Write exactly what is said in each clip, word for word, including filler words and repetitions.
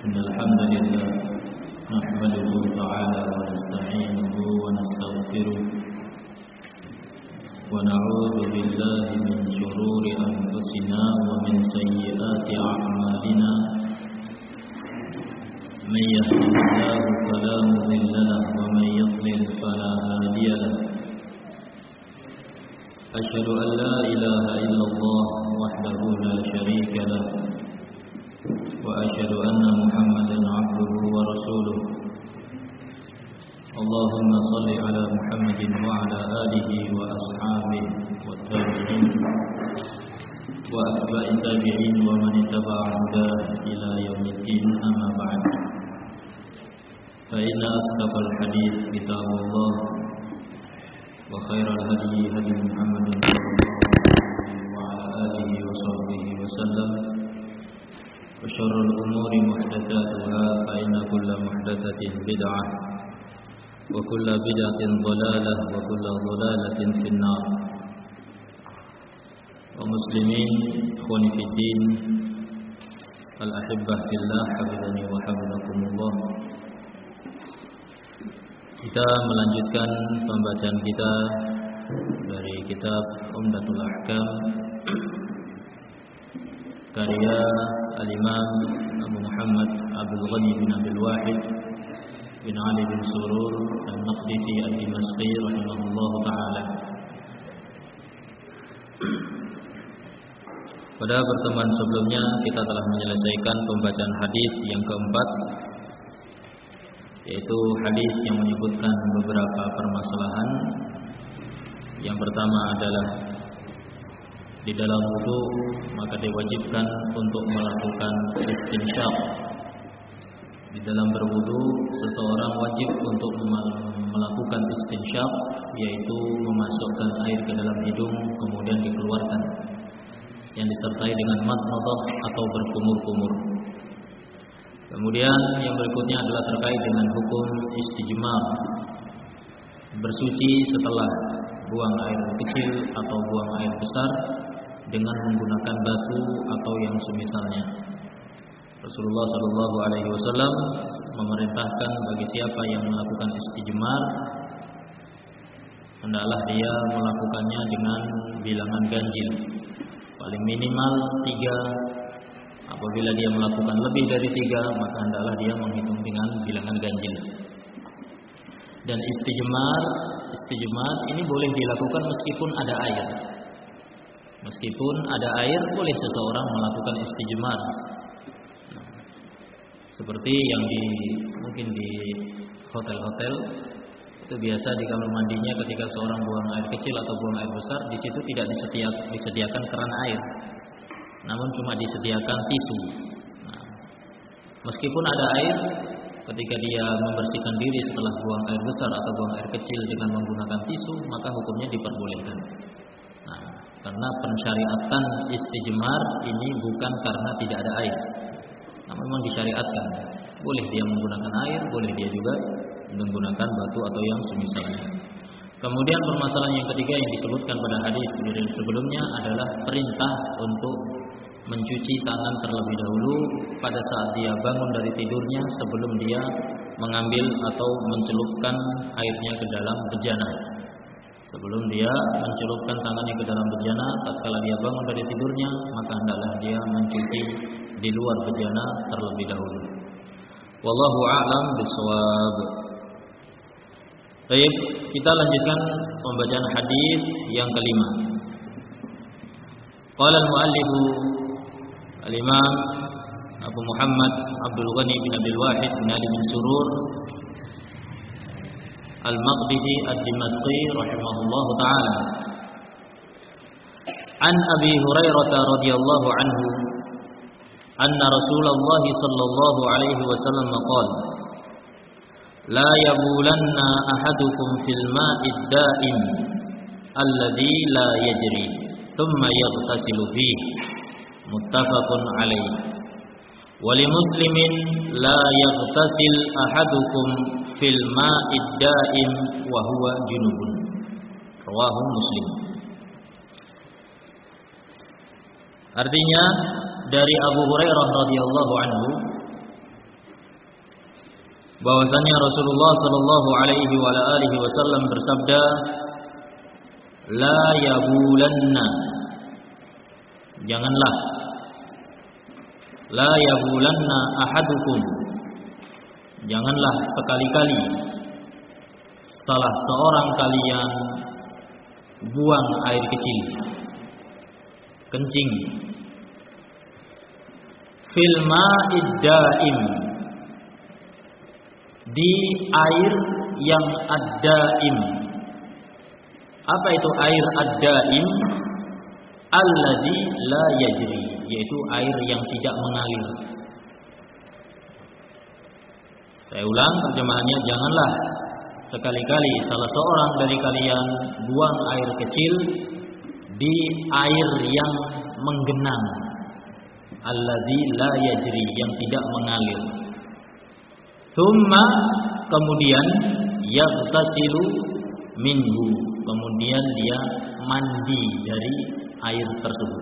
إن الحمد لله نحمده تعالى ونستعينه ونستغفره ونعوذ بالله من شرور أنفسنا ومن سيئات أعمالنا من يهده الله فلا مضل له ومن يضلل فلا هادي له أشهد أن لا إله إلا الله وحده لا شريك له وأشهد أن محمدا عبده ورسوله اللهم صل على محمد وعلى آله وأصحابه والتابعين وأتباع التابعين ومن اتبع هداه إلى يوم الدين أما بعد فإن أصدق الحديث كتاب الله وخير الهدي هدي محمد صلى الله عليه وعلى آله وصحبه وسلم وشر الأمور محدثاتها فإن كل محدثة بدعة وكل بدعة ضلالة وكل ضلالة في النار. ومسلمين إخواني في الدين الأحبة في الله حفظني وحفظكم الله. Kita melanjutkan pembacaan kita dari kitab Umdatul Ahkam karya Al-Imam Abu Muhammad Abdul Ghani bin Abdul Wahid bin Ali bin Surur Al-Maqdisi Al-Dimashqi rahimahullah ta'ala. Pada pertemuan sebelumnya kita telah menyelesaikan pembacaan hadis yang keempat, yaitu hadis yang menyebutkan beberapa permasalahan. Yang pertama adalah di dalam wudu maka diwajibkan untuk melakukan istinsyaq. Di dalam berwudu seseorang wajib untuk melakukan istinsyaq, yaitu memasukkan air ke dalam hidung kemudian dikeluarkan, yang disertai dengan madmadah atau berkumur-kumur. Kemudian yang berikutnya adalah terkait dengan hukum istijmar, bersuci setelah buang air kecil atau buang air besar dengan menggunakan batu atau yang semisalnya. Rasulullah Shallallahu Alaihi Wasallam memerintahkan bagi siapa yang melakukan istijmar hendaklah dia melakukannya dengan bilangan ganjil, paling minimal tiga. Apabila dia melakukan lebih dari tiga, maka hendaklah dia menghitung dengan bilangan ganjil. Dan istijmar, istijmar ini boleh dilakukan meskipun ada air. Meskipun ada air, boleh seseorang melakukan istijmar. Nah, seperti yang di mungkin di hotel-hotel itu biasa di kamar mandinya ketika seorang buang air kecil atau buang air besar, di situ tidak disediakan, disediakan keran air, namun cuma disediakan tisu. Nah, meskipun ada air, ketika dia membersihkan diri setelah buang air besar atau buang air kecil dengan menggunakan tisu, maka hukumnya diperbolehkan. Nah, karena pensyariatan istijmar ini bukan karena tidak ada air, namun memang disyariatkan. Boleh dia menggunakan air, boleh dia juga menggunakan batu atau yang semisalnya. Kemudian permasalahan yang ketiga yang disebutkan pada hadis sebelumnya adalah perintah untuk mencuci tangan terlebih dahulu pada saat dia bangun dari tidurnya sebelum dia mengambil atau mencelupkan airnya ke dalam bejana. Sebelum dia mencelupkan tangannya ke dalam bejana, tatkala dia bangun dari tidurnya, maka hendaklah dia mencuci di luar bejana terlebih dahulu. Wallahu a'lam bishawab. Baik, kita lanjutkan pembacaan hadis yang kelima. Qala al-muallif Al-Imam Abu Muhammad Abdul Ghani bin Abdul Wahid bin Ali bin Surur Al-Maqdisi Ad-Dimashqi rahimahullahu ta'ala. An Abi Hurairah radhiyallahu anhu anna Rasulullah sallallahu alaihi wasallam qala la yabulanna ahadukum fil ma'id da'im alladhi la yajri thumma yaghtasilu fihi muttafaqun alaih. Wa li muslimin la yaghtasil ahadukum fil ma'id da'im wa huwa junubun. Rawahu Muslim. Artinya dari Abu Hurairah radhiyallahu anhu bahwasanya Rasulullah sallallahu alaihi wa alihi wasallam bersabda, la yabulanna, janganlah, la yabulanna ahadukum, janganlah sekali-kali salah seorang kalian buang air kecil, kencing, fil ma'id daim, di air yang ad-daim. Apa itu air ad-daim? Alladzi la yajri, yaitu air yang tidak mengalir. Saya ulang terjemahannya, janganlah sekali-kali salah seorang dari kalian buang air kecil di air yang menggenang. Alladzi la yajri, yang tidak mengalir. Tsumma, kemudian yaghtasilu minhu, kemudian dia mandi dari air tersebut.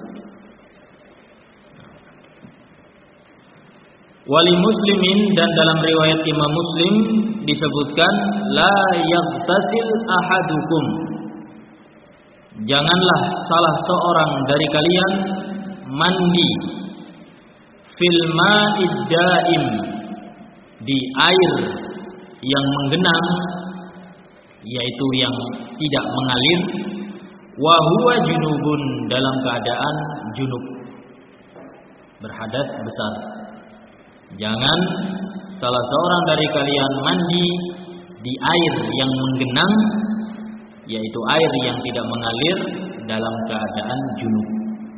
Wali muslimin, dan dalam riwayat Imam Muslim disebutkan, la yaghtasil ahadukum, janganlah salah seorang dari kalian mandi fil ma'id daim, di air yang menggenang, yaitu yang tidak mengalir, wa huwa junubun, dalam keadaan junub, berhadas besar. Jangan salah seorang dari kalian mandi di air yang menggenang, yaitu air yang tidak mengalir, dalam keadaan junub.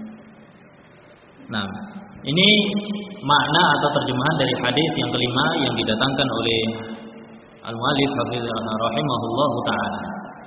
Nah, ini makna atau terjemahan dari hadis yang kelima yang didatangkan oleh Al-Mu'allif rahimahullahu taala.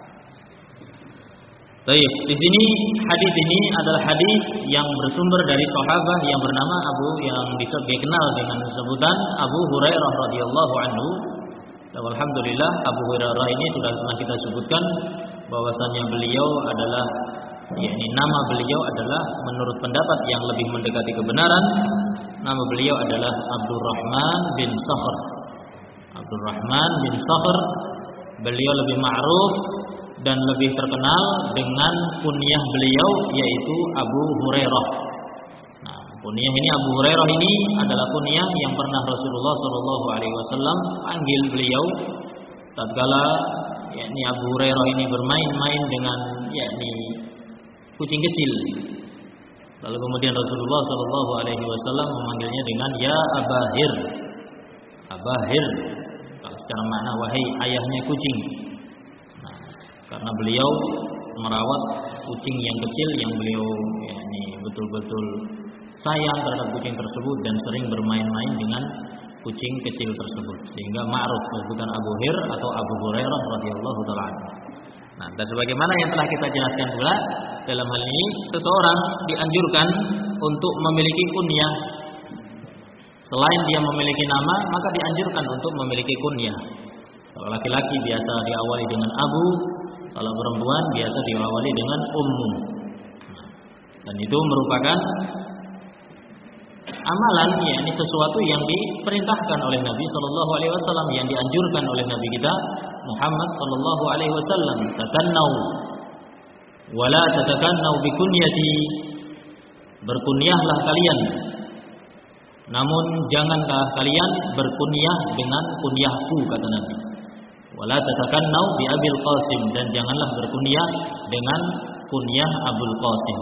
Baik, di sini hadis ini adalah hadis yang bersumber dari sahabat yang bernama Abu, yang dikenal dengan sebutan Abu Hurairah radhiyallahu anhu. Dan alhamdulillah Abu Hurairah ini sudah pernah kita sebutkan bahwasanya beliau adalah, yakni nama beliau adalah menurut pendapat yang lebih mendekati kebenaran, nama beliau adalah Abdurrahman bin Sakhr. Abdurrahman bin Sakhr, beliau lebih ma'ruf dan lebih terkenal dengan kunyah beliau, yaitu Abu Hurairah. Nah, kunyah ini, Abu Hurairah ini adalah kunyah yang pernah Rasulullah Shallallahu Alaihi Wasallam panggil beliau tatkala yakni Abu Hurairah ini bermain-main dengan yakni kucing kecil. Lalu kemudian Rasulullah Shallallahu Alaihi Wasallam memanggilnya dengan ya Abahir, Abahir, kalau secara makna wahai ayahnya kucing. Nah, karena beliau merawat kucing yang kecil yang beliau yakni betul-betul sayang terhadap kucing tersebut dan sering bermain-main dengan kucing kecil tersebut, sehingga ma'ruf sebutan Abu Hir atau Abu Hurairah radhiyallahu taala anhu. Nah, dan sebagaimana yang telah kita jelaskan pula, dalam hal ini seseorang dianjurkan untuk memiliki kunyah. Selain dia memiliki nama, maka dianjurkan untuk memiliki kunyah. Kalau laki-laki biasa diawali dengan Abu, kalau perempuan biasa diawali dengan Ummu. Dan itu merupakan amalan, ya, ini sesuatu yang diperintahkan oleh Nabi Shallallahu Alaihi Wasallam, yang dianjurkan oleh Nabi kita Muhammad Shallallahu Alaihi Wasallam. Takannau, wala tatakannau bikunyati, berkunyahlah kalian, namun janganlah kalian berkunyah dengan kunyahku, kata Nabi. Wala tatakannau bi Abil Qasim, dan janganlah berkunyah dengan kunyah Abul Qasim.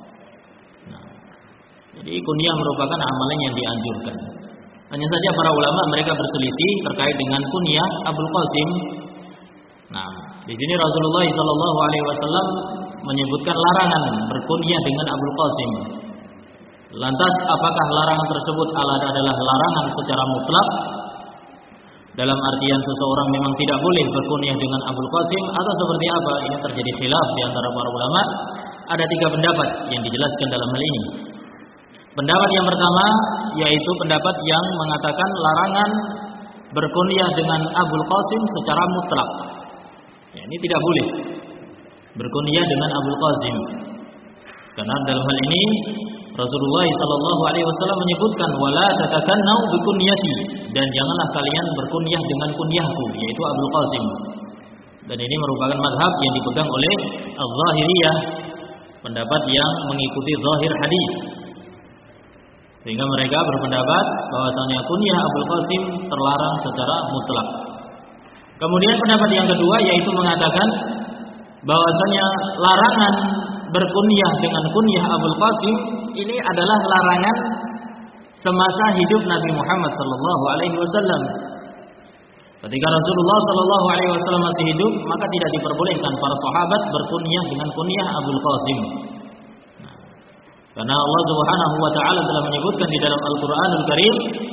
Jadi kunyah merupakan amalan yang dianjurkan. Hanya saja para ulama mereka berselisih terkait dengan kunyah Abul Qasim. Nah, di sini Rasulullah Shallallahu Alaihi Wasallam menyebutkan larangan berkunyah dengan Abul Qasim. Lantas, apakah larangan tersebut adalah larangan secara mutlak? Dalam artian seseorang memang tidak boleh berkunyah dengan Abul Qasim, atau seperti apa? Ini terjadi khilaf di antara para ulama. Ada tiga pendapat yang dijelaskan dalam hal ini. Pendapat yang pertama yaitu pendapat yang mengatakan larangan berkunyah dengan Abul Qasim secara mutlak. Ya, ini tidak boleh berkunyah dengan Abul Qasim, karena dalam hal ini Rasulullah sallallahu alaihi wasallam menyebutkan wala tatakannau bikunyati, dan janganlah kalian berkunyah dengan kunyahku, yaitu Abul Qasim. Dan ini merupakan madhab yang dipegang oleh Az-Zahiriyah, pendapat yang mengikuti zahir hadis. Sehingga mereka berpendapat bahwasanya kunyah Abul Qasim terlarang secara mutlak. Kemudian pendapat yang kedua yaitu mengatakan bahwasanya larangan berkunyah dengan kunyah Abul Qasim ini adalah larangan semasa hidup Nabi Muhammad sallallahu alaihi wasallam. Ketika Rasulullah sallallahu alaihi wasallam masih hidup, maka tidak diperbolehkan para sahabat berkunyah dengan kunyah Abul Qasim. Nah, karena Allah Subhanahu wa taala telah menyebutkan di dalam Al-Qur'anul Karim,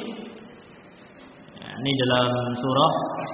ya, ini dalam surah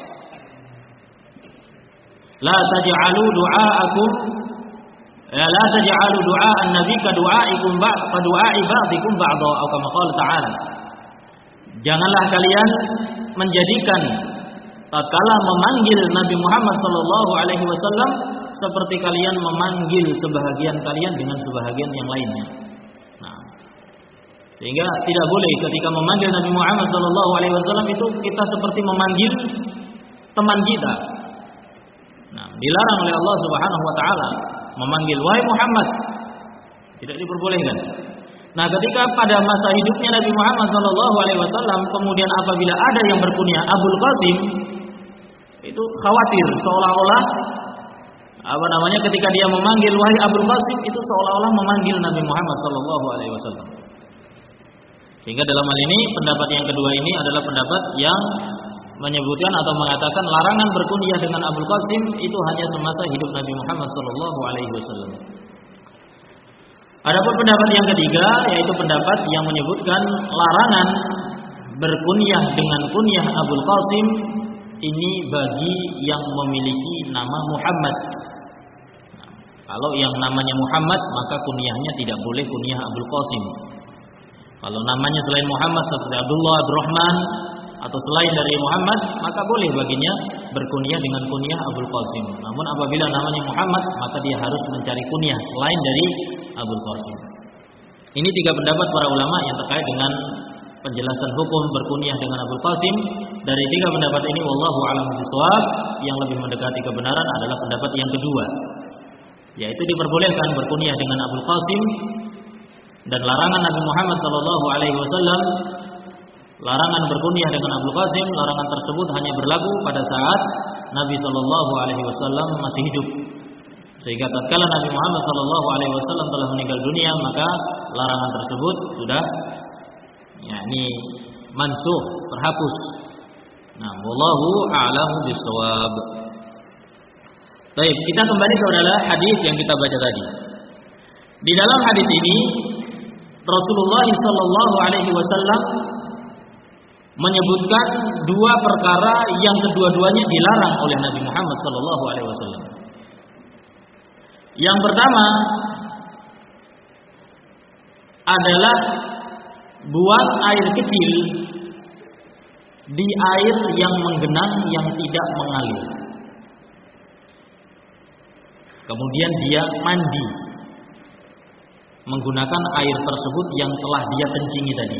La taj'alu du'aakum ya la taj'alu du'aan nabi ka du'aikum ba'd ka du'ai ba'dikum ba'dha atau kama qala ta'ala. Janganlah kalian menjadikan tatkala memanggil Nabi Muhammad sallallahu alaihi wasallam seperti kalian memanggil sebahagian kalian dengan sebahagian yang lainnya. Nah, sehingga tidak boleh ketika memanggil Nabi Muhammad sallallahu alaihi wasallam itu kita seperti memanggil teman kita. Nah, dilarang oleh Allah Subhanahu wa taala memanggil wahai Muhammad. Tidak diperbolehkan. Nah, ketika pada masa hidupnya Nabi Muhammad sallallahu alaihi wasallam kemudian apabila ada yang berkunyah Abul Qasim, itu khawatir seolah-olah apa namanya ketika dia memanggil wahai Abul Qasim itu seolah-olah memanggil Nabi Muhammad sallallahu alaihi wasallam. Sehingga dalam hal ini pendapat yang kedua ini adalah pendapat yang menyebutkan atau mengatakan larangan berkunyah dengan Abul Qasim itu hanya semasa hidup Nabi Muhammad sallallahu alaihi wasallam. Adapun pendapat yang ketiga yaitu pendapat yang menyebutkan larangan berkunyah dengan kunyah Abul Qasim ini bagi yang memiliki nama Muhammad. Nah, kalau yang namanya Muhammad maka kunyahnya tidak boleh kunyah Abul Qasim. Kalau namanya selain Muhammad seperti Abdullah, Abdurrahman atau selain dari Muhammad maka boleh baginya berkunyah dengan kunyah Abul Qasim. Namun apabila namanya Muhammad maka dia harus mencari kunyah selain dari Abul Qasim. Ini tiga pendapat para ulama yang terkait dengan penjelasan hukum berkunyah dengan Abul Qasim. Dari tiga pendapat ini wallahu a'lam bishawab, yang lebih mendekati kebenaran adalah pendapat yang kedua, yaitu diperbolehkan berkunyah dengan Abul Qasim, dan larangan Nabi Muhammad sallallahu alaihi wasallam larangan berkunyah dengan Abul Qasim, larangan tersebut hanya berlaku pada saat Nabi sallallahu alaihi wasallam masih hidup. Sehingga tatkala Nabi Muhammad sallallahu alaihi wasallam telah meninggal dunia, maka larangan tersebut sudah yakni mansukh, terhapus. Nah, wallahu a'lamu bissawab. Baik, kita kembali kepada hadis yang kita baca tadi. Di dalam hadis ini Rasulullah sallallahu alaihi wasallam menyebutkan dua perkara yang kedua-duanya dilarang oleh Nabi Muhammad sallallahu alaihi wasallam. Yang pertama adalah buang air kecil di air yang menggenang yang tidak mengalir. Kemudian dia mandi menggunakan air tersebut yang telah dia kencingi tadi.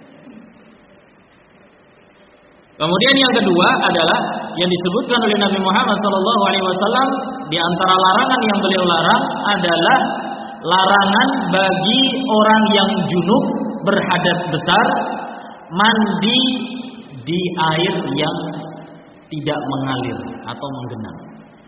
Kemudian yang kedua adalah yang disebutkan oleh Nabi Muhammad sallallahu alaihi wasallam, di antara larangan yang beliau larang adalah larangan bagi orang yang junub berhadas besar mandi di air yang tidak mengalir atau menggenang.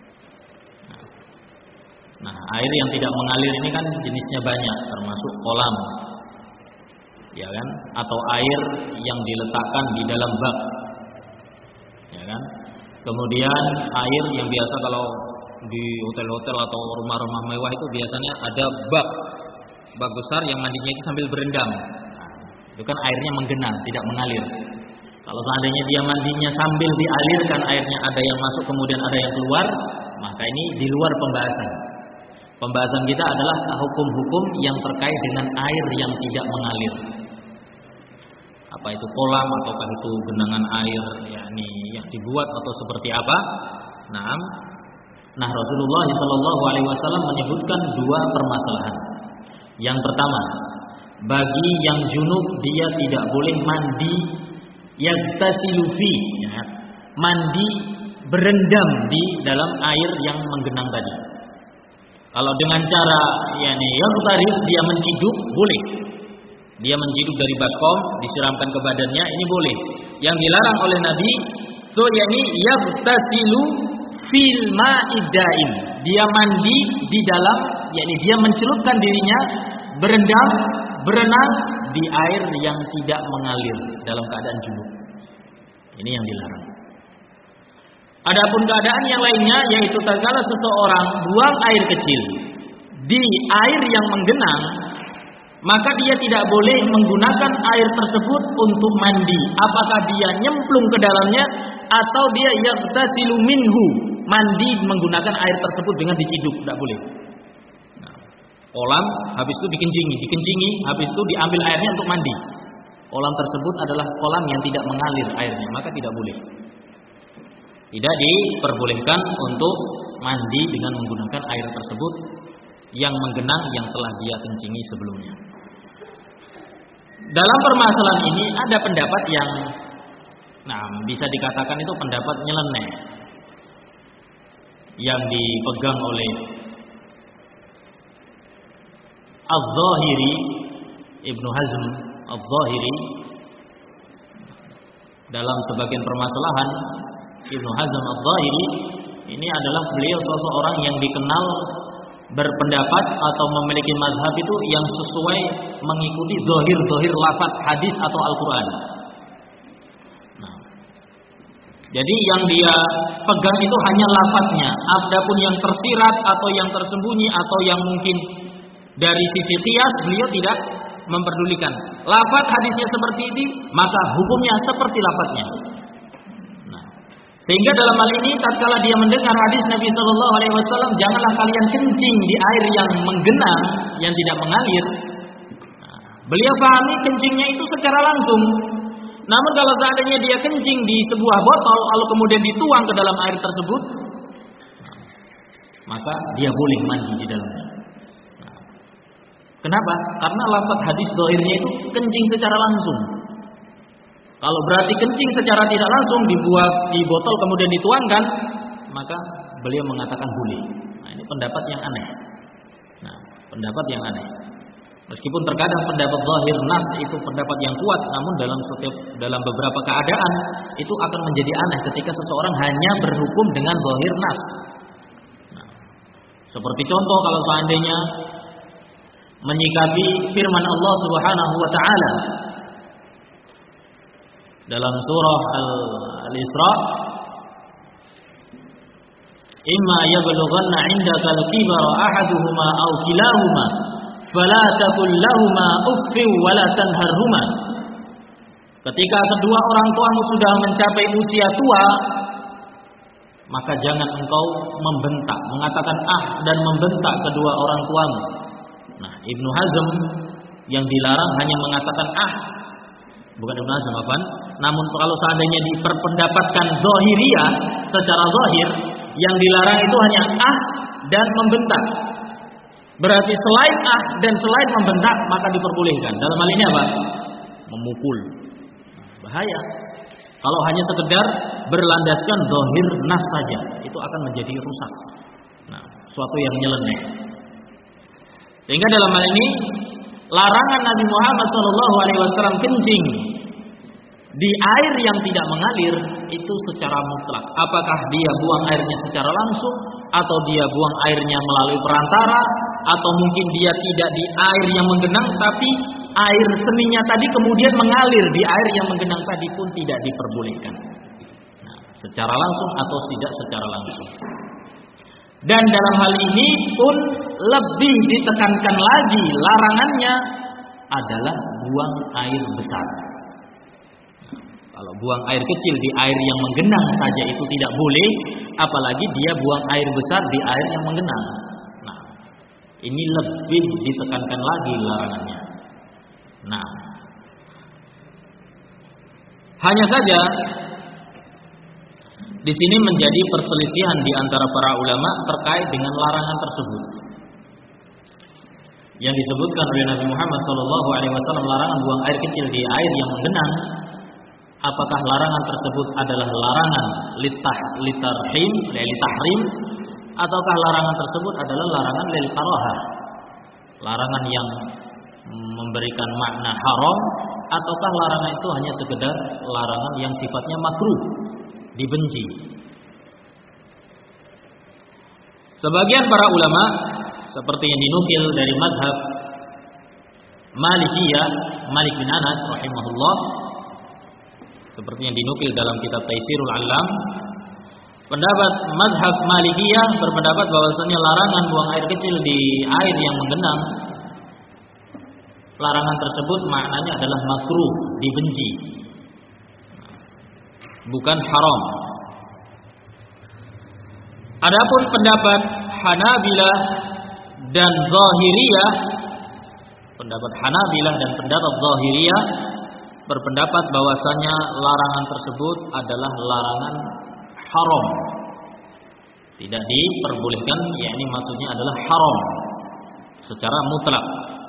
Nah, air yang tidak mengalir ini kan jenisnya banyak, termasuk kolam, ya kan? Atau air yang diletakkan di dalam bak, ya kan? Kemudian air yang biasa kalau di hotel-hotel atau rumah-rumah mewah itu biasanya ada bak, bak besar yang mandinya itu sambil berendam. Nah, itu kan airnya menggenang, tidak mengalir. Kalau seandainya dia mandinya sambil dialirkan, airnya ada yang masuk kemudian ada yang keluar, maka ini di luar pembahasan. Pembahasan kita adalah hukum-hukum yang terkait dengan air yang tidak mengalir. Apa itu kolam ataukah itu genangan air, yakni yang dibuat atau seperti apa? Nah, nah Rasulullah shallallahu alaihi wasallam menyebutkan dua permasalahan. Yang pertama, bagi yang junub dia tidak boleh mandi yagtasilu fi, ya, mandi berendam di dalam air yang menggenang tadi. Kalau dengan cara yakni yagtarif, dia menciduk, boleh. Dia menciduk dari baskom, disiramkan ke badannya, ini boleh. Yang dilarang oleh Nabi, so yakni yagtasilu fil ma'idain. Dia mandi di dalam, yakni dia mencelupkan dirinya, berendam, berenang di air yang tidak mengalir dalam keadaan junub. Ini yang dilarang. Adapun keadaan yang lainnya, yaitu tatkala seseorang buang air kecil di air yang menggenang, maka dia tidak boleh menggunakan air tersebut untuk mandi. Apakah dia nyemplung ke dalamnya atau dia yaghtasilu minhu, mandi menggunakan air tersebut dengan diciduk, tidak boleh. Nah, kolam habis itu dikencingi, dikencingi, habis itu diambil airnya untuk mandi. Kolam tersebut adalah kolam yang tidak mengalir airnya, maka tidak boleh. Tidak diperbolehkan untuk mandi dengan menggunakan air tersebut yang menggenang yang telah dia kencingi sebelumnya. Dalam permasalahan ini ada pendapat yang, nah, bisa dikatakan itu pendapat nyeleneh yang dipegang oleh Az-Zahiri, Ibnu Hazm Az-Zahiri. Dalam sebagian permasalahan, Ibnu Hazm Az-Zahiri ini adalah beliau seseorang yang dikenal berpendapat atau memiliki mazhab itu yang sesuai mengikuti zahir-zahir lafaz hadis atau Al-Quran. Nah, jadi yang dia pegang itu hanya lafaznya. Adapun yang tersirat atau yang tersembunyi atau yang mungkin dari sisi qiyas, beliau tidak memperdulikan. Lafaz hadisnya seperti ini, maka hukumnya seperti lafaznya. Sehingga dalam hal ini, tatkala dia mendengar hadis Nabi Shallallahu Alaihi Wasallam, janganlah kalian kencing di air yang menggenang, yang tidak mengalir. Nah, beliau pahami kencingnya itu secara langsung. Namun kalau seandainya dia kencing di sebuah botol, lalu kemudian dituang ke dalam air tersebut, maka dia boleh mandi di dalamnya. Nah, kenapa? Karena lafaz hadis zahirnya itu kencing secara langsung. Kalau berarti kencing secara tidak langsung dibuat di botol kemudian dituangkan, maka beliau mengatakan boleh. Nah, ini pendapat yang aneh. Nah, pendapat yang aneh. Meskipun terkadang pendapat zahir nas itu pendapat yang kuat, namun dalam setiap dalam beberapa keadaan itu akan menjadi aneh ketika seseorang hanya berhukum dengan zahir nas. Nah, seperti contoh kalau seandainya menyikapi firman Allah Subhanahu wa taala dalam surah Al-Isra, imma yablughanna 'indaka al-kibara ahaduhuma aw kilahuma fala taqul lahumā uffin wa la tanharhumā. Ketika kedua orang tuamu sudah mencapai usia tua, maka jangan engkau membentak, mengatakan ah dan membentak kedua orang tuamu. Nah, Ibnu Hazm yang dilarang hanya mengatakan ah, bukan Ibnu Hazm apaan? Namun kalau seandainya diperpendapatkan zahiriyah secara zahir, yang dilarang itu hanya ah dan membentak. Berarti selain ah dan selain membentak maka diperbolehkan. Dalam hal ini apa? Memukul. Bahaya. Kalau hanya sekedar berlandaskan zahir nas saja, itu akan menjadi rusak. Nah, suatu yang nyeleneh. Sehingga dalam hal ini larangan Nabi Muhammad shallallahu alaihi wasallam kencing di air yang tidak mengalir itu secara mutlak. Apakah dia buang airnya secara langsung, atau dia buang airnya melalui perantara, atau mungkin dia tidak di air yang menggenang, tapi air seninya tadi kemudian mengalir di air yang menggenang tadi pun tidak diperbolehkan. Nah, secara langsung atau tidak secara langsung. Dan dalam hal ini pun lebih ditekankan lagi larangannya adalah buang air besar. Kalau buang air kecil di air yang menggenang saja itu tidak boleh, apalagi dia buang air besar di air yang menggenang. Nah, ini lebih ditekankan lagi larangannya. Nah, hanya saja di sini menjadi perselisihan di antara para ulama terkait dengan larangan tersebut. yang disebutkan oleh Nabi Muhammad shallallahu alaihi wasallam larangan buang air kecil di air yang menggenang, apakah larangan tersebut adalah larangan litah litarhim litahrim ataukah larangan tersebut adalah larangan lil karahah, larangan yang memberikan makna haram, ataukah larangan itu hanya sekedar larangan yang sifatnya makruh, dibenci. Sebagian para ulama seperti yang dinukil dari mazhab Malikiyah, Malik bin Anas rahimahullah, seperti yang dinukil dalam kitab Taisirul Alam, pendapat mazhab Malikiyah berpendapat bahwasanya larangan buang air kecil di air yang menggenang, larangan tersebut maknanya adalah makruh, dibenci, bukan haram. Adapun pendapat Hanabilah dan Zahiriyah, pendapat Hanabilah dan pendapat Zahiriyah berpendapat bahwasanya larangan tersebut adalah larangan haram, tidak diperbolehkan, yakni maksudnya adalah haram secara mutlak.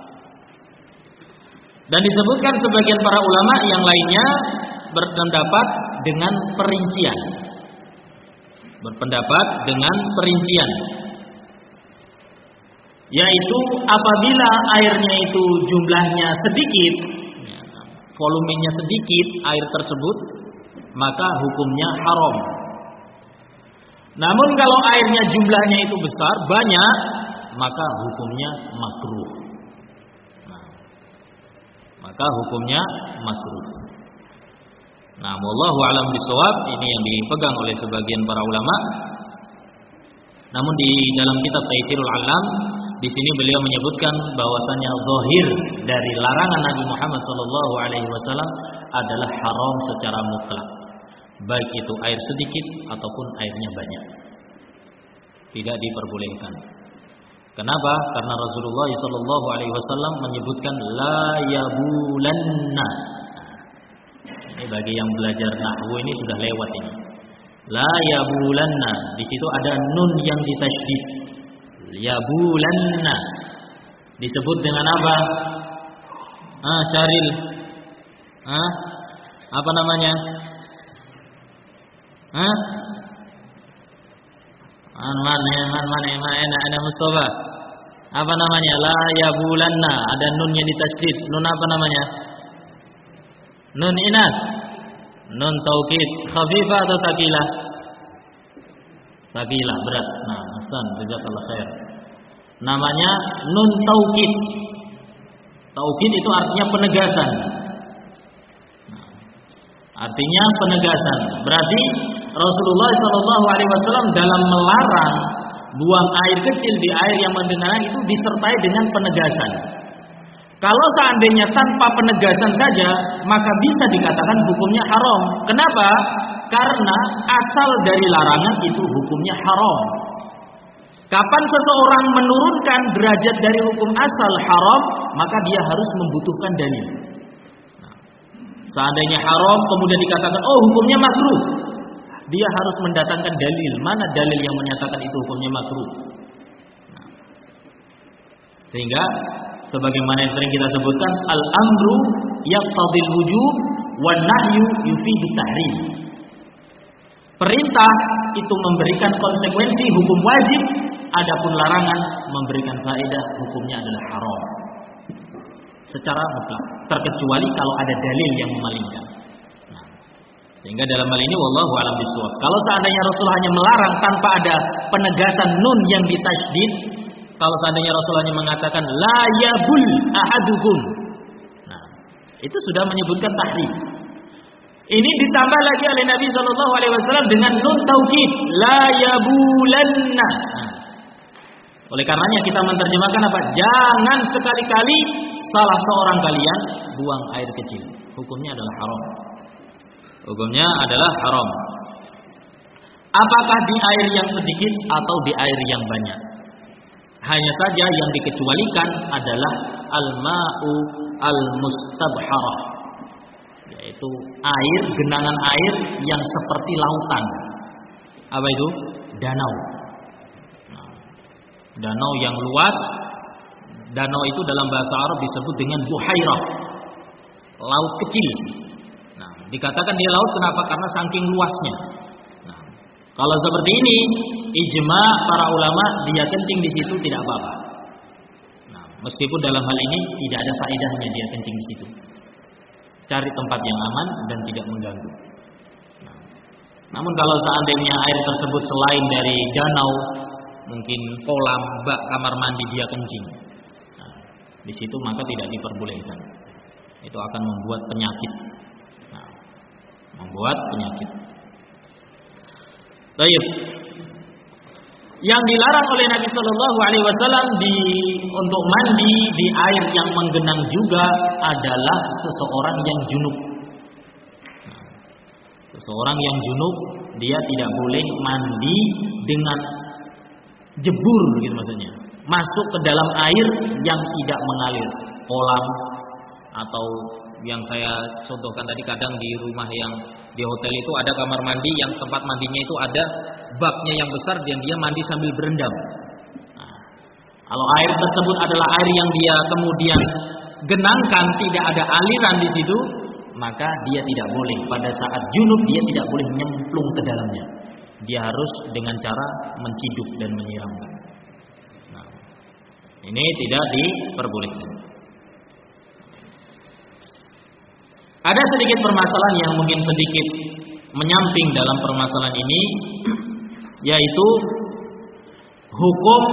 Dan disebutkan sebagian para ulama yang lainnya berpendapat dengan perincian, berpendapat dengan perincian, yaitu apabila airnya itu jumlahnya sedikit, volumenya sedikit air tersebut, maka hukumnya haram. Namun kalau airnya jumlahnya itu besar, banyak, maka hukumnya makruh. Nah, maka hukumnya makruh. Nah, wallahu a'lam bishawab, ini yang dipegang oleh sebagian para ulama. Namun di dalam kitab Taisirul Alam, di sini beliau menyebutkan bahwasanya zahir dari larangan Nabi Muhammad shallallahu alaihi wasallam adalah haram secara mutlak, baik itu air sedikit ataupun airnya banyak, tidak diperbolehkan. Kenapa? Karena Rasulullah shallallahu alaihi wasallam menyebutkan la yabulanna. Ini bagi yang belajar nahwu ini sudah lewat ini. La yabulanna, di situ ada nun yang ditasydid. Yabulanna disebut dengan apa? Ah, Syaril. Ah, apa namanya? Ah? Man man man man man ana Mustafa. Apa namanya? La yabulanna, ada nun yang ditasydid. Nun apa namanya? Nun inas. Nun taukid, khafifah atau taqilah? Taqilah, berat. Nah, hasan, jazakallahu khair. Namanya nun taukid. Taukid itu artinya penegasan. Nah, artinya penegasan. Berarti Rasulullah shallallahu alaihi wasallam dalam melarang buang air kecil di air yang menggenang itu disertai dengan penegasan. Kalau seandainya tanpa penegasan saja, maka bisa dikatakan hukumnya haram. Kenapa? Karena asal dari larangan itu hukumnya haram. Kapan seseorang menurunkan derajat dari hukum asal haram, maka dia harus membutuhkan dalil. Nah, seandainya haram kemudian dikatakan, oh hukumnya makruh, dia harus mendatangkan dalil. Mana dalil yang menyatakan itu hukumnya makruh? Nah, sehingga sebagaimana yang sering kita sebutkan, al-amru yaqtadil wujub wan nahyu yufidut tahrim. Perintah itu memberikan konsekuensi hukum wajib, adapun larangan memberikan faedah hukumnya adalah haram secara mutlak, terkecuali kalau ada dalil yang memalingkan. Nah, sehingga dalam hal ini wallahu a'lam bishawab. Kalau seandainya Rasul hanya melarang tanpa ada penegasan nun yang ditasydid, kalau seandainya Rasul hanya mengatakan la yabul ahadukum, nah itu sudah menyebutkan tahrim. Ini ditambah lagi oleh Nabi shallallahu alaihi wasallam dengan nun taukid, la yabulanna. Nah, oleh karenanya kita menerjemahkan apa? Jangan sekali-kali salah seorang kalian buang air kecil. Hukumnya adalah haram. Hukumnya adalah haram. Apakah di air yang sedikit atau di air yang banyak? Hanya saja yang dikecualikan adalah al-ma'u al-mustabharah, yaitu air, genangan air yang seperti lautan. Apa itu? Danau. Danau yang luas danau itu dalam bahasa Arab disebut dengan buhairah, laut kecil. Nah, dikatakan dia laut kenapa? Karena saking luasnya. Nah, kalau seperti ini, ijma para ulama dia kencing di situ tidak apa-apa. Nah, meskipun dalam hal ini tidak ada faedahnya dia kencing di situ. Cari tempat yang aman dan tidak mengganggu. Nah, namun kalau seandainya air tersebut selain dari danau, mungkin kolam, bak, kamar mandi dia kencing, nah, di situ maka tidak diperbolehkan. Itu akan membuat penyakit. Nah, membuat penyakit. Baik. Yang dilarang oleh Nabi Shallallahu Alaihi Wasallam di untuk mandi di air yang menggenang juga adalah seseorang yang junub. Nah, seseorang yang junub dia tidak boleh mandi dengan jebur, gitu maksudnya. Masuk ke dalam air yang tidak mengalir, kolam atau yang saya contohkan tadi, kadang di rumah yang di hotel itu ada kamar mandi yang tempat mandinya itu ada baknya yang besar dan dia mandi sambil berendam. Nah, kalau air tersebut adalah air yang dia kemudian genangkan, tidak ada aliran di situ, maka dia tidak boleh. Pada saat junub dia tidak boleh nyemplung ke dalamnya. Dia harus dengan cara menciduk dan menyiramkan. Nah, ini tidak diperbolehkan. Ada sedikit permasalahan yang mungkin sedikit menyamping dalam permasalahan ini, yaitu hukum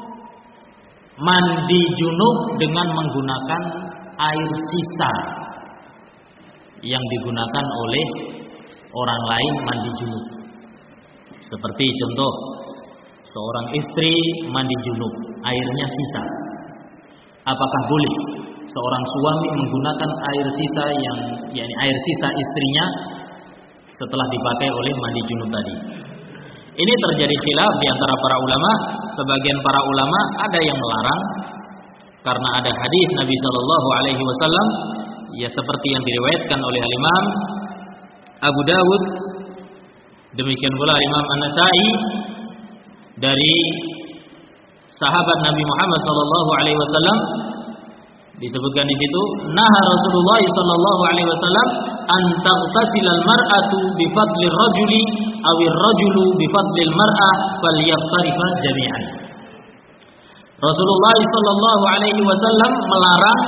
mandi junub dengan menggunakan air sisa yang digunakan oleh orang lain mandi junub. Seperti contoh, seorang istri mandi junub, airnya sisa. Apakah boleh seorang suami menggunakan air sisa yang yakni air sisa istrinya setelah dipakai oleh mandi junub tadi? Ini terjadi khilaf di antara para ulama. Sebagian para ulama ada yang melarang karena ada hadis Nabi Shallallahu Alaihi Wasallam, ya seperti yang diriwayatkan oleh Imam Abu Dawud, demikian pula Imam An-Nasa'i dari sahabat Nabi Muhammad Shallallahu Alaihi Wasallam. Disebutkan di situ, naha Rasulullah sallallahu alaihi wasallam an taghtasilal mar'atu bi fadlir rajuli awir rajulu bi fadlil mar'ah falyaftarifa jami'an. Rasulullah sallallahu alaihi wasallam melarang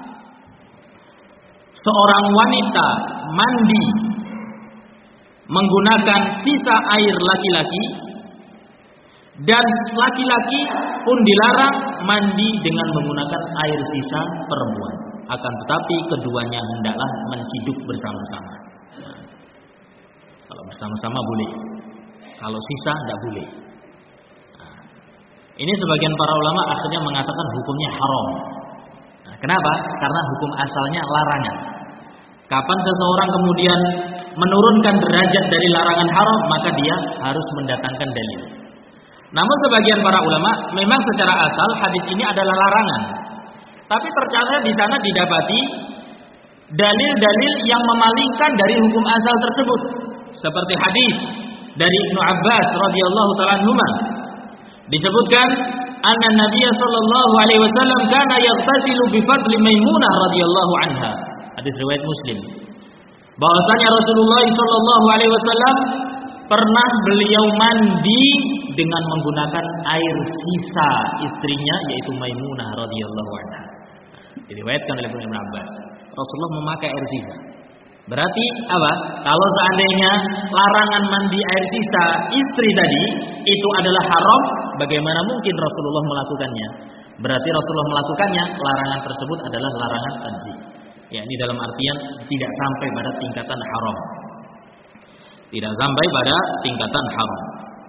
seorang wanita mandi menggunakan sisa air laki-laki, dan laki-laki pun dilarang mandi dengan menggunakan air sisa perempuan. Akan tetapi keduanya hendaklah menciduk bersama-sama. Nah, kalau bersama-sama boleh, kalau sisa tidak boleh. Nah, ini sebagian para ulama akhirnya mengatakan hukumnya haram. Nah, kenapa? Karena hukum asalnya larangan. Kapan seseorang kemudian menurunkan derajat dari larangan haram, maka dia harus mendatangkan dalil. Namun sebagian para ulama memang secara asal hadis ini adalah larangan, tapi ternyata di sana didapati dalil-dalil yang memalingkan dari hukum asal tersebut, seperti hadis dari Ibnu Abbas radhiyallahu taala anhuma. Disebutkan anna Nabiy sallallahu alaihi wasallam kana yaghtasilu bi fadli Maimunah radhiyallahu anha. Hadis riwayat Muslim. Bahwasanya Rasulullah sallallahu alaihi wasallam pernah beliau mandi dengan menggunakan air sisa istrinya, yaitu Maimunah radhiyallahu anha. Diriwayatkan oleh Ibnu Abbas, Rasulullah memakai air sisa. Berarti apa? Kalau seandainya larangan mandi air sisa istri tadi itu adalah haram, bagaimana mungkin Rasulullah melakukannya? Berarti Rasulullah melakukannya, larangan tersebut adalah larangan tanzih. Ya, ini dalam artian tidak sampai pada tingkatan haram. Tidak sampai pada tingkatan haram.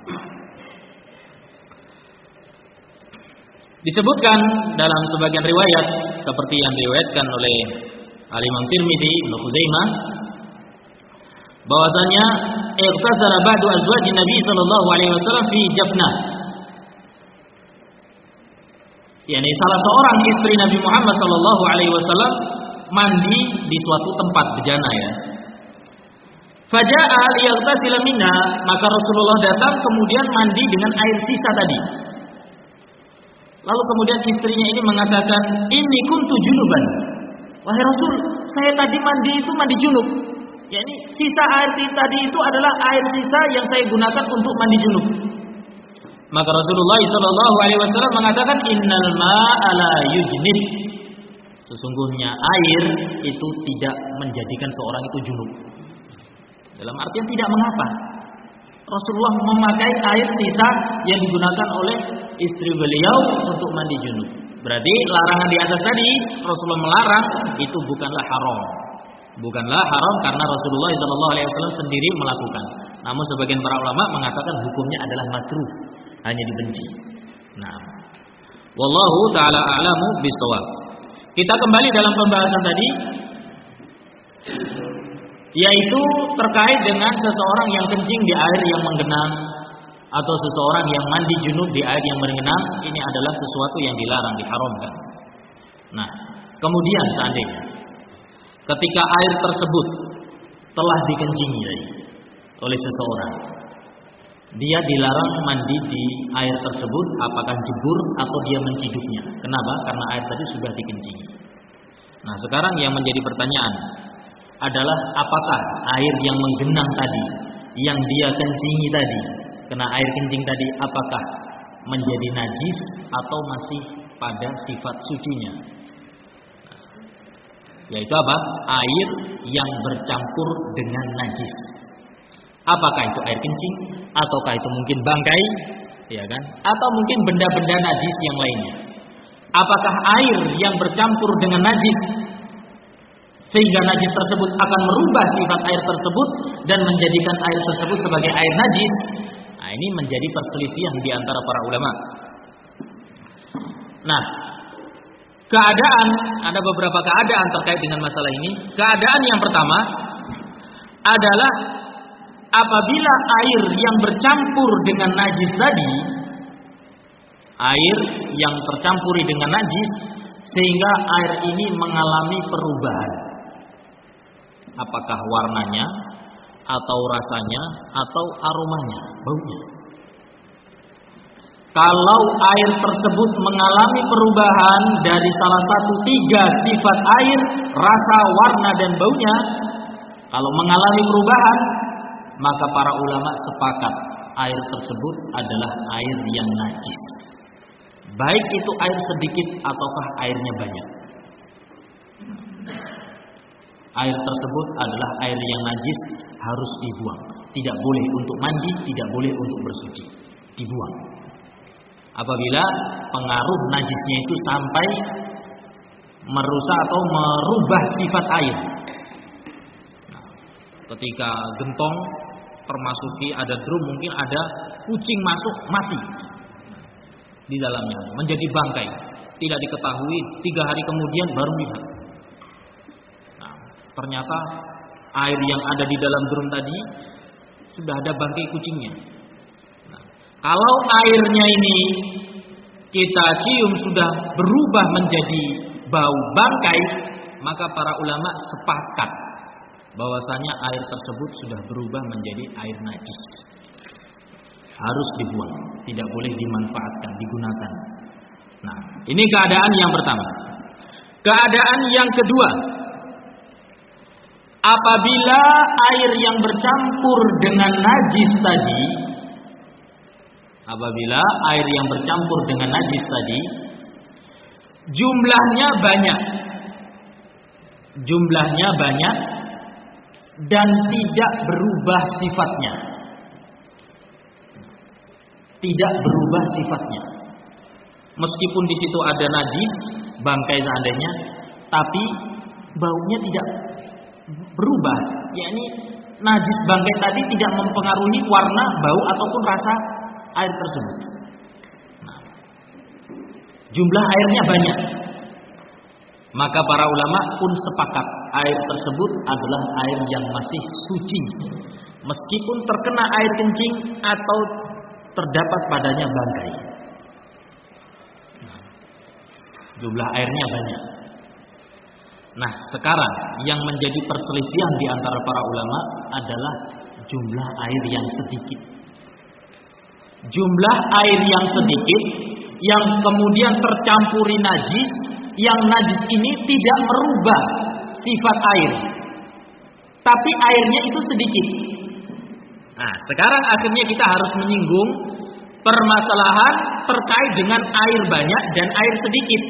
Disebutkan dalam sebagian riwayat seperti yang diriwayatkan oleh Al-Imam Tirmidzi, Ibnu Khuzaimah, bahwasanya ightasala ba'du azwajin Nabi sallallahu alaihi wasallam fi Jabnah. yakni salah seorang istri Nabi Muhammad sallallahu alaihi wasallam mandi di suatu tempat bejana ya. Faja'a liyaghtasila minha, maka Rasulullah datang kemudian mandi dengan air sisa tadi. Lalu kemudian istrinya ini mengatakan, "Inni kuntu junuban." Wahai Rasul, saya tadi mandi itu mandi junub. Yani sisa air tadi itu adalah air sisa yang saya gunakan untuk mandi junub. Maka Rasulullah shallallahu alaihi wasallam mengatakan, "Innal ma'a la yujnib." Sesungguhnya air itu tidak menjadikan seorang itu junub. Dalam artian tidak mengapa Rasulullah memakai air sisa yang digunakan oleh istri beliau untuk mandi junub. Berarti larangan di atas tadi Rasulullah melarang itu bukanlah haram. Bukanlah haram karena Rasulullah shallallahu alaihi wasallam sendiri melakukan. Namun sebagian para ulama mengatakan hukumnya adalah makruh, hanya dibenci. Nah, wallahu taala a'lamu bishawab. Kita kembali dalam pembahasan tadi, yaitu terkait dengan seseorang yang kencing di air yang menggenang atau seseorang yang mandi junub di air yang menggenang. Ini adalah sesuatu yang dilarang, diharamkan. Nah, kemudian seandainya ketika air tersebut telah dikencingi oleh seseorang, dia dilarang mandi di air tersebut, apakah jebur atau dia menciduknya. Kenapa? Karena air tadi sudah dikencingi. Nah, sekarang yang menjadi pertanyaan adalah apakah air yang menggenang tadi, yang dia kencingi tadi, kena air kencing tadi, apakah menjadi najis atau masih pada sifat sucinya? Yaitu apa? Air yang bercampur dengan najis. Apakah itu air kencing, ataukah itu mungkin bangkai, ya kan? Atau mungkin benda-benda najis yang lainnya. Apakah air yang bercampur dengan najis sehingga najis tersebut akan merubah sifat air tersebut dan menjadikan air tersebut sebagai air najis? Nah, ini menjadi perselisihan di antara para ulama. Nah, keadaan, ada beberapa keadaan terkait dengan masalah ini. Keadaan yang pertama adalah apabila air yang bercampur dengan najis tadi, air yang tercampuri dengan najis sehingga air ini mengalami perubahan, apakah warnanya atau rasanya atau aromanya, baunya. Kalau air tersebut mengalami perubahan dari salah satu tiga sifat air, rasa, warna, dan baunya, kalau mengalami perubahan, maka para ulama sepakat air tersebut adalah air yang najis. Baik itu air sedikit ataukah airnya banyak. Air tersebut adalah air yang najis, harus dibuang. Tidak boleh untuk mandi, tidak boleh untuk bersuci. Dibuang. Apabila pengaruh najisnya itu sampai merusak atau merubah sifat air. Nah, ketika gentong termasuki ada drum, mungkin ada kucing masuk mati di dalamnya, menjadi bangkai. Tidak diketahui, tiga hari kemudian baru lihat. Nah, ternyata air yang ada di dalam drum tadi sudah ada bangkai kucingnya. Nah, kalau airnya ini kita cium sudah berubah menjadi bau bangkai, maka para ulama sepakat bahwasanya air tersebut sudah berubah menjadi air najis. Harus dibuang, tidak boleh dimanfaatkan, digunakan. Nah, ini keadaan yang pertama. Keadaan yang kedua, apabila air yang bercampur dengan najis tadi, apabila air yang bercampur dengan najis tadi jumlahnya banyak, jumlahnya banyak dan tidak berubah sifatnya, tidak berubah sifatnya. Meskipun di situ ada najis, bangkai seandainya, tapi baunya tidak berubah. Yakni najis bangkai tadi tidak mempengaruhi warna, bau ataupun rasa air tersebut. Nah, jumlah airnya banyak. Maka para ulama pun sepakat air tersebut adalah air yang masih suci, meskipun terkena air kencing atau terdapat padanya bangkai. Nah, jumlah airnya banyak. Nah, sekarang yang menjadi perselisihan di antara para ulama adalah jumlah air yang sedikit. Jumlah air yang sedikit yang kemudian tercampuri najis, yang najis ini tidak merubah sifat air, tapi airnya itu sedikit. Nah, sekarang akhirnya kita harus menyinggung permasalahan terkait dengan air banyak dan air sedikit.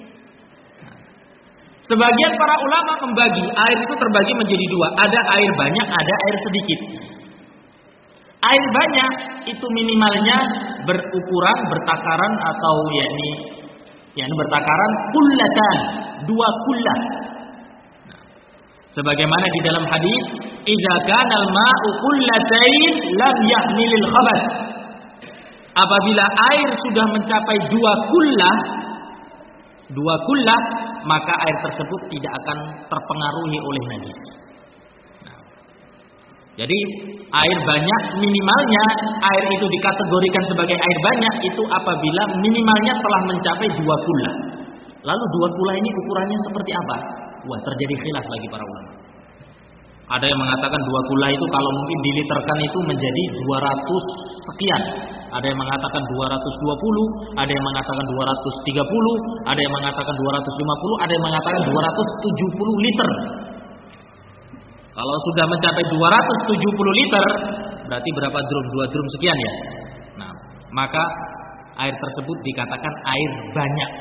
Sebagian para ulama membagi air itu terbagi menjadi dua. Ada air banyak, ada air sedikit. Air banyak itu minimalnya berukuran bertakaran atau yakni yakni bertakaran kullatan, dua kullah. Nah, sebagaimana di dalam hadis, "Idza kana al-ma'u kullatain lam yahmilil khabath." Apabila air sudah mencapai dua kullah, dua kullah, maka air tersebut tidak akan terpengaruhi oleh najis. Nah, jadi air banyak minimalnya air itu dikategorikan sebagai air banyak itu apabila minimalnya telah mencapai dua kullah. Lalu dua kullah ini ukurannya seperti apa? Wah, terjadi khilaf bagi para ulama. Ada yang mengatakan dua kullah itu kalau mungkin diliterkan itu menjadi dua ratus sekian. Ada yang mengatakan dua ratus dua puluh, ada yang mengatakan dua ratus tiga puluh, ada yang mengatakan dua ratus lima puluh, ada yang mengatakan dua ratus tujuh puluh liter. Kalau sudah mencapai dua ratus tujuh puluh liter, berarti berapa drum? Dua drum sekian ya. Nah, maka air tersebut dikatakan air banyak.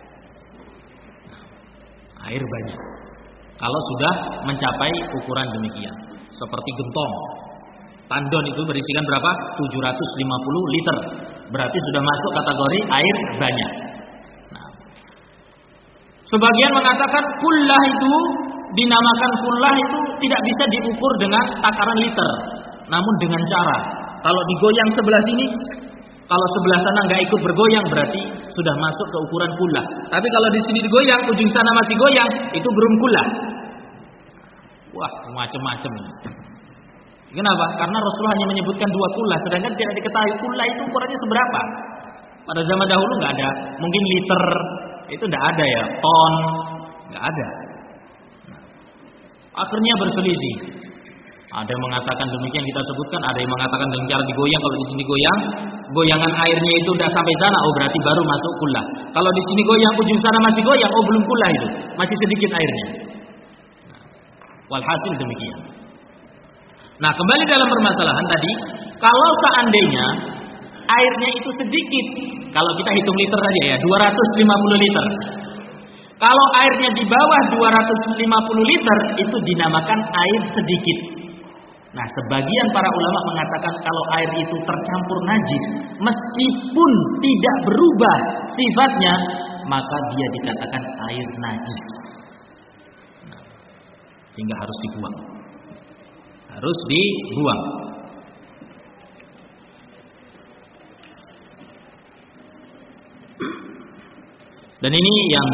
Nah, air banyak. Kalau sudah mencapai ukuran demikian, seperti gentong. Tandon itu berisikan berapa? tujuh ratus lima puluh liter. Berarti sudah masuk kategori air banyak. Nah, sebagian mengatakan kullah itu dinamakan kullah itu tidak bisa diukur dengan takaran liter, namun dengan cara kalau digoyang sebelah sini, kalau sebelah sana nggak ikut bergoyang berarti sudah masuk ke ukuran kullah. Tapi kalau di sini digoyang, ujung sana masih goyang, itu belum kullah. Wah, macam-macam. Kenapa? Karena Rasulullah hanya menyebutkan dua kullah, sedangkan tidak diketahui kullah itu ukurannya seberapa. Pada zaman dahulu nggak ada, mungkin liter itu nggak ada ya, ton nggak ada. Akhirnya berselisih. Ada yang mengatakan demikian kita sebutkan, ada yang mengatakan dengan cara digoyang. Kalau di sini goyang, goyangan airnya itu udah sampai sana, oh berarti baru masuk kullah. Kalau di sini goyang, ujung sana masih goyang, oh belum kullah itu, masih sedikit airnya. Nah, walhasil demikian. Nah, kembali dalam permasalahan tadi, kalau seandainya airnya itu sedikit, kalau kita hitung liter saja ya, dua ratus lima puluh liter. Kalau airnya di bawah dua ratus lima puluh liter, itu dinamakan air sedikit. Nah, sebagian para ulama mengatakan kalau air itu tercampur najis, meskipun tidak berubah sifatnya, maka dia dikatakan air najis. Nah, sehingga harus dibuang. Harus dibuang. Dan ini yang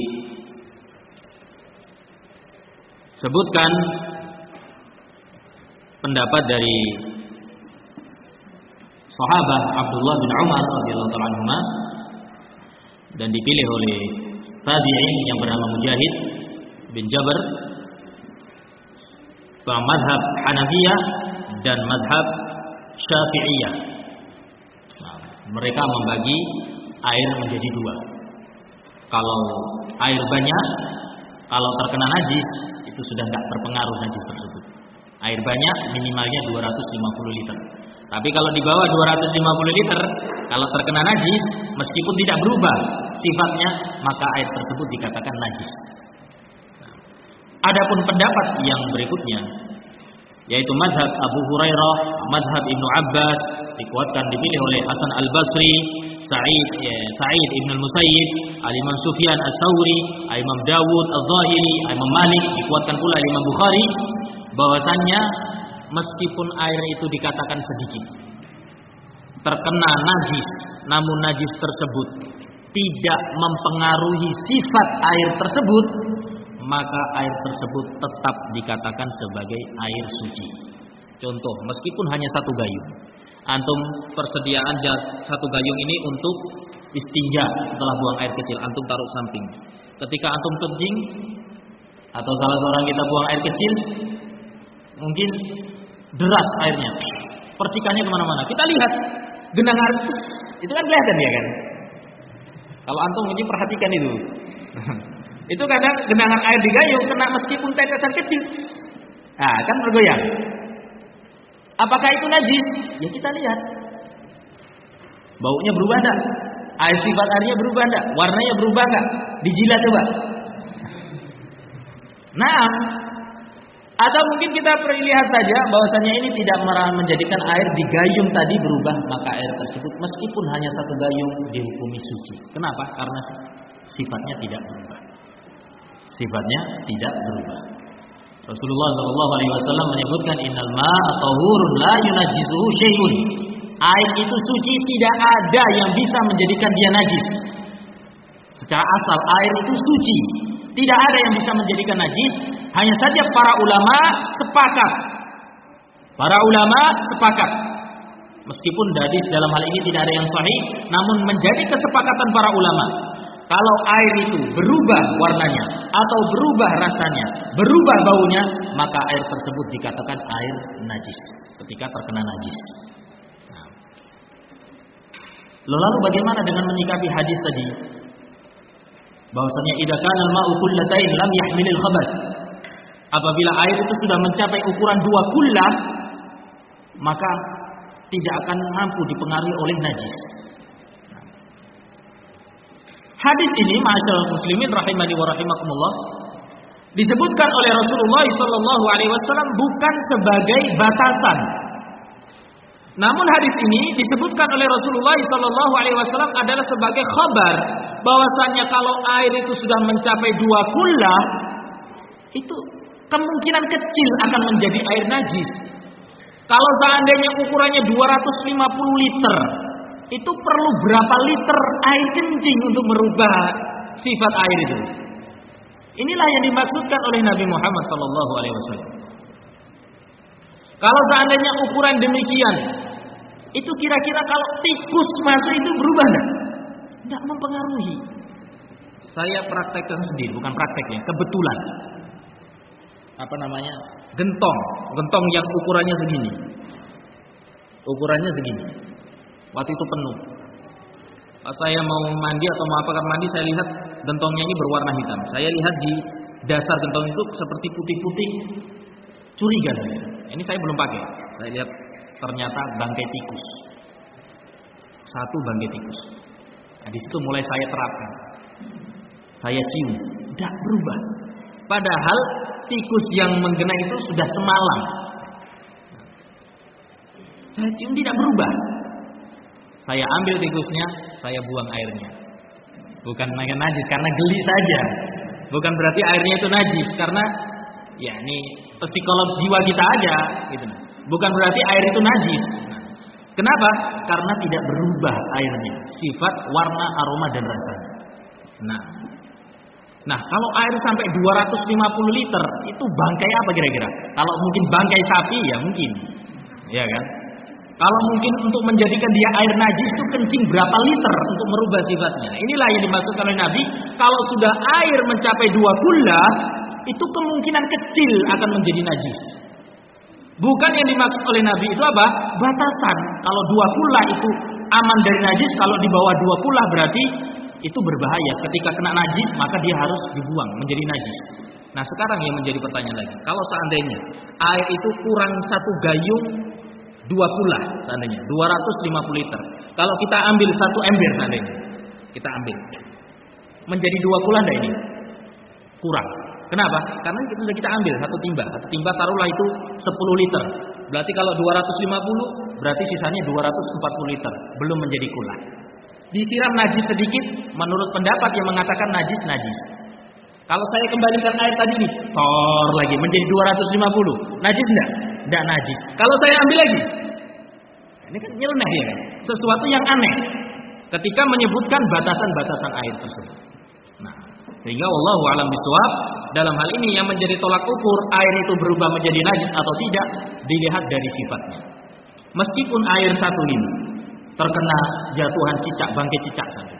disebutkan pendapat dari sahabat Abdullah bin Umar radhiyallahu ta'ala anhuma dan dipilih oleh tabi'in yang bernama Mujahid bin Jabr, bahwa mazhab Hanafiyah dan mazhab Syafi'iyah, nah, mereka membagi air menjadi dua. Kalau air banyak, kalau terkena najis, itu sudah tidak terpengaruh najis tersebut. Air banyak minimalnya dua ratus lima puluh liter. Tapi kalau di bawah dua ratus lima puluh liter, kalau terkena najis, meskipun tidak berubah sifatnya, maka air tersebut dikatakan najis. Adapun pendapat yang berikutnya, yaitu mazhab Abu Hurairah, mazhab Ibnu Abbas, dikuatkan dipilih oleh Hasan Al-Basri, Sa'id ya, Sa'id Ibn Al-Musayyib, Al-Imam Sufyan As-Sauri, Al-Imam Dawud Al-Zahiri, Al-Imam Malik, dikuatkan pula Imam Bukhari, bahwasannya meskipun air itu dikatakan sedikit, terkena najis, namun najis tersebut tidak mempengaruhi sifat air tersebut, maka air tersebut tetap dikatakan sebagai air suci. Contoh, meskipun hanya satu gayung, antum persediaan satu gayung ini untuk istinja setelah buang air kecil, antum taruh samping. Ketika antum kencing atau salah seorang kita buang air kecil, mungkin deras airnya, percikannya kemana-mana. Kita lihat genangan air itu kan kelihatan ya kan. Kalau antum ini perhatikan itu. Itu kadang genangan air di gayung kena meskipun tetesan kecil. Nah, kan bergoyang. Apakah itu najis? Ya kita lihat. Baunya berubah enggak? Air sifat airnya berubah enggak? Warnanya berubah enggak? Dijilat coba. Nah, atau mungkin kita perlu lihat saja bahwasanya ini tidak menjadikan air di gayung tadi berubah, maka air tersebut meskipun hanya satu gayung dihukumi suci. Kenapa? Karena sifatnya tidak berubah. Sifatnya tidak berubah. Rasulullah shallallahu alaihi wasallam menyebutkan innal ma'a tahurun la yunajjisuhu syai'un. Air itu suci, tidak ada yang bisa menjadikan dia najis. Secara asal air itu suci, tidak ada yang bisa menjadikan najis. Hanya saja para ulama sepakat. Para ulama sepakat. Meskipun hadis dalam hal ini tidak ada yang sahih, namun menjadi kesepakatan para ulama. Kalau air itu berubah warnanya atau berubah rasanya, berubah baunya, maka air tersebut dikatakan air najis ketika terkena najis. Nah. Lalu bagaimana dengan menyikapi hadis tadi? Bahwasanya idza kana al-ma'u kullatain lam yahmilil khabath. Apabila air itu sudah mencapai ukuran dua kullah, maka tidak akan mampu dipengaruhi oleh najis. Hadis ini, ma'asyiral muslimin rahimani wa rahimakumullah, disebutkan oleh Rasulullah sallallahu alaihi wasallam bukan sebagai batasan. Namun hadis ini disebutkan oleh Rasulullah sallallahu alaihi wasallam adalah sebagai khabar bahwasanya kalau air itu sudah mencapai dua kullah, itu kemungkinan kecil akan menjadi air najis. Kalau seandainya ukurannya dua ratus lima puluh liter, itu perlu berapa liter air kencing untuk merubah sifat air itu? Inilah yang dimaksudkan oleh Nabi Muhammad sallallahu alaihi wasallam. Kalau seandainya ukuran demikian, itu kira-kira kalau tikus masuk itu berubah enggak? Enggak mempengaruhi. Saya praktekkan sendiri, bukan prakteknya, kebetulan. Apa namanya? Gentong, gentong yang ukurannya segini. Ukurannya segini. Waktu itu penuh. Pas saya mau mandi atau mau apa mandi, saya lihat gentongnya ini berwarna hitam. Saya lihat di dasar gentong itu seperti putih-putih. Curiga saya. Ini saya belum pakai. Saya lihat ternyata bangkai tikus. Satu bangkai tikus. Nah, di situ mulai saya terapkan. Saya cium, tidak berubah. Padahal tikus yang menggena itu sudah semalam. Saya cium tidak berubah. Saya ambil tikusnya, saya buang airnya. Bukan air najis karena geli saja. Bukan berarti airnya itu najis karena ya ini psikolog jiwa kita aja gitu. Bukan berarti air itu najis. Kenapa? Karena tidak berubah airnya, sifat, warna, aroma dan rasanya. Nah. Nah, kalau air sampai dua ratus lima puluh liter, itu bangkai apa kira-kira? Kalau mungkin bangkai sapi ya mungkin. Ya kan? Kalau mungkin untuk menjadikan dia air najis itu kencing berapa liter untuk merubah sifatnya. Inilah yang dimaksudkan oleh Nabi. Kalau sudah air mencapai dua kullah, itu kemungkinan kecil akan menjadi najis. Bukan yang dimaksud oleh Nabi itu apa? Batasan. Kalau dua kullah itu aman dari najis, kalau di bawah dua kullah berarti itu berbahaya. Ketika kena najis, maka dia harus dibuang menjadi najis. Nah, sekarang yang menjadi pertanyaan lagi. Kalau seandainya air itu kurang satu gayung dua kullah seandainya, dua ratus lima puluh liter. Kalau kita ambil satu ember seandainya, kita ambil. Menjadi dua kullah enggak ini? Kurang. Kenapa? Karena kita sudah kita ambil satu timba. Satu timba taruhlah itu sepuluh liter. Berarti kalau dua ratus lima puluh, berarti sisanya dua ratus empat puluh liter. Belum menjadi kullah. Disiram najis sedikit, menurut pendapat yang mengatakan najis-najis. Kalau saya kembalikan air tadi nih, tor lagi menjadi dua ratus lima puluh. Najis enggak? Enggak najis. Kalau saya ambil lagi, ini kan nyeleneh ya kan? Sesuatu yang aneh ketika menyebutkan batasan-batasan air tersebut. Nah, sehingga wallahu a'lam bishawab, dalam hal ini yang menjadi tolak ukur air itu berubah menjadi najis atau tidak dilihat dari sifatnya. Meskipun air satu ini terkena jatuhan cicak, bangkai cicak saja.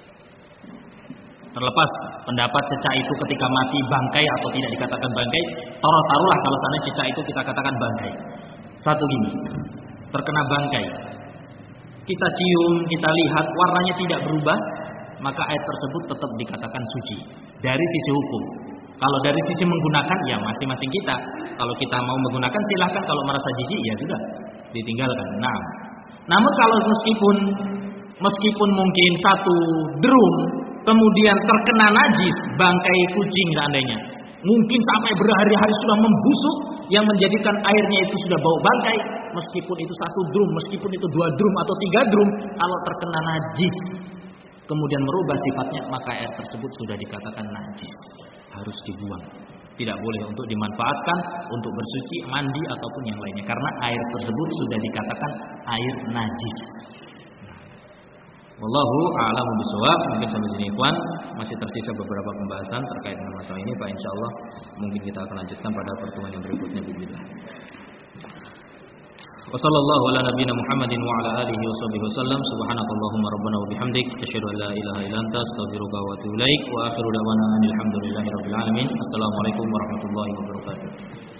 Terlepas pendapat cicak itu ketika mati bangkai atau tidak dikatakan bangkai, taruh-taruhlah kalau sana cicak itu kita katakan bangkai. Satu gini, terkena bangkai. Kita cium, kita lihat warnanya tidak berubah, maka air tersebut tetap dikatakan suci dari sisi hukum. Kalau dari sisi menggunakan, ya masing-masing kita. Kalau kita mau menggunakan silahkan, kalau merasa jijik ya sudah ditinggalkan. Nah, namun kalau meskipun meskipun mungkin satu drum kemudian terkena najis bangkai kucing seandainya, mungkin sampai berhari-hari sudah membusuk yang menjadikan airnya itu sudah bau bangkai, meskipun itu satu drum, meskipun itu dua drum atau tiga drum, kalau terkena najis kemudian merubah sifatnya, maka air tersebut sudah dikatakan najis, harus dibuang. Tidak boleh untuk dimanfaatkan untuk bersuci, mandi ataupun yang lainnya, karena air tersebut sudah dikatakan air najis. Wallahu a'lamu bishawab. Mungkin sampai sini ikhwan, masih tersisa beberapa pembahasan terkait dengan masalah ini, Pak, insyaallah mungkin kita akan lanjutkan pada pertemuan yang berikutnya bismillah. Wa sallallahu ala nabiyyina Muhammadin wa ala alihi wa sahbihi wasallam. Subhanakallahumma rabbana wa bihamdik asyhadu an la ilaha illa anta astaghfiruka wa atubu ilaik wa akhiru da'wana alhamdulillahi rabbil alamin. Assalamualaikum warahmatullahi wabarakatuh.